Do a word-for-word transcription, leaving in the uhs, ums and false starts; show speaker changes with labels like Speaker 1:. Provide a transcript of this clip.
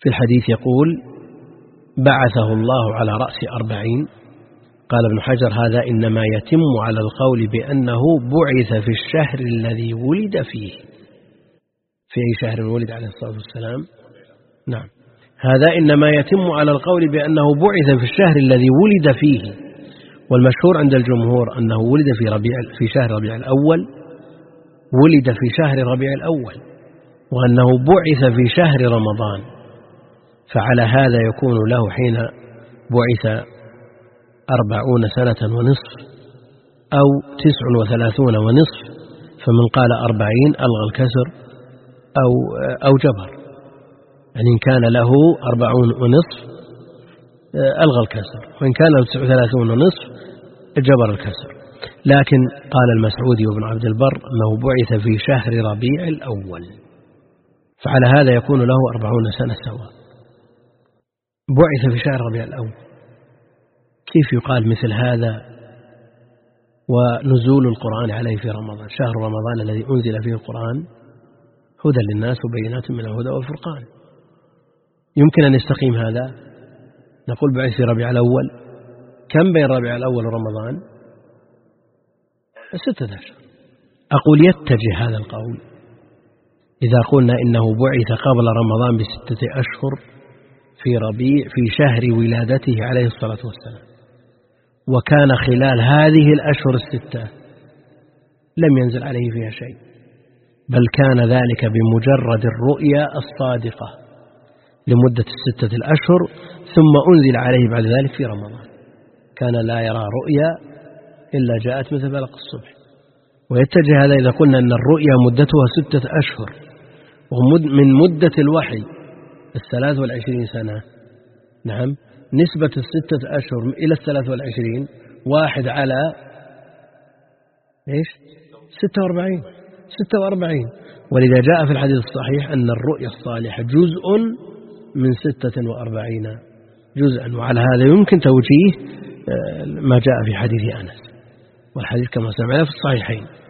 Speaker 1: في الحديث يقول بعثه الله على رأس أربعين. قال ابن حجر هذا إنما يتم على القول بأنه بعث في الشهر الذي ولد فيه. في أي شهر ولد عليه الصلاة والسلام؟ نعم، هذا إنما يتم على القول بأنه بعث في الشهر الذي ولد فيه، والمشهور عند الجمهور أنه ولد في ربيع في شهر ربيع الأول، ولد في شهر ربيع الأول، وأنه بعث في شهر رمضان. فعلى هذا يكون له حين بعث أربعون سنة ونصف أو تسع وثلاثون ونصف، فمن قال أربعين ألغى الكسر أو, أو جبر، يعني إن كان له أربعون ونصف ألغى الكسر، وإن كان له تسع وثلاثون ونصف جبر الكسر. لكن قال المسعودي وابن عبد البر أنه بعث في شهر ربيع الأول، فعلى هذا يكون له أربعون سنة سواء. بعث في شهر ربيع الأول، كيف يقال مثل هذا ونزول القرآن عليه في رمضان، شهر رمضان الذي أنزل فيه القرآن هدى للناس وبينات من الهدى والفرقان؟ يمكن أن يستقيم هذا؟ نقول بعث في ربيع الأول، كم بين ربيع الأول ورمضان؟ ستة أشهر. أقول يتجه هذا القول إذا قلنا إنه بعث قبل رمضان بستة أشهر في ربيع في شهر ولادته عليه الصلاة والسلام، وكان خلال هذه الأشهر الستة لم ينزل عليه فيها شيء، بل كان ذلك بمجرد الرؤيا الصادقة لمدة الستة الأشهر، ثم أنزل عليه بعد ذلك في رمضان. كان لا يرى رؤيا إلا جاءت مثل فلق الصبح. ويتجه هذا إذا قلنا أن الرؤيا مدتها ستة أشهر، ومن مدة الوحي الثلاث والعشرين سنة. نعم، نسبة الستة أشهر إلى الثلاث والعشرين واحد على إيش؟ ستة وأربعين ستة وأربعين. ولذا جاء في الحديث الصحيح أن الرؤيا الصالحة جزء من ستة وأربعين جزءا. وعلى هذا يمكن توجيه ما جاء في حديث أنس، والحديث كما سمعنا في الصحيحين.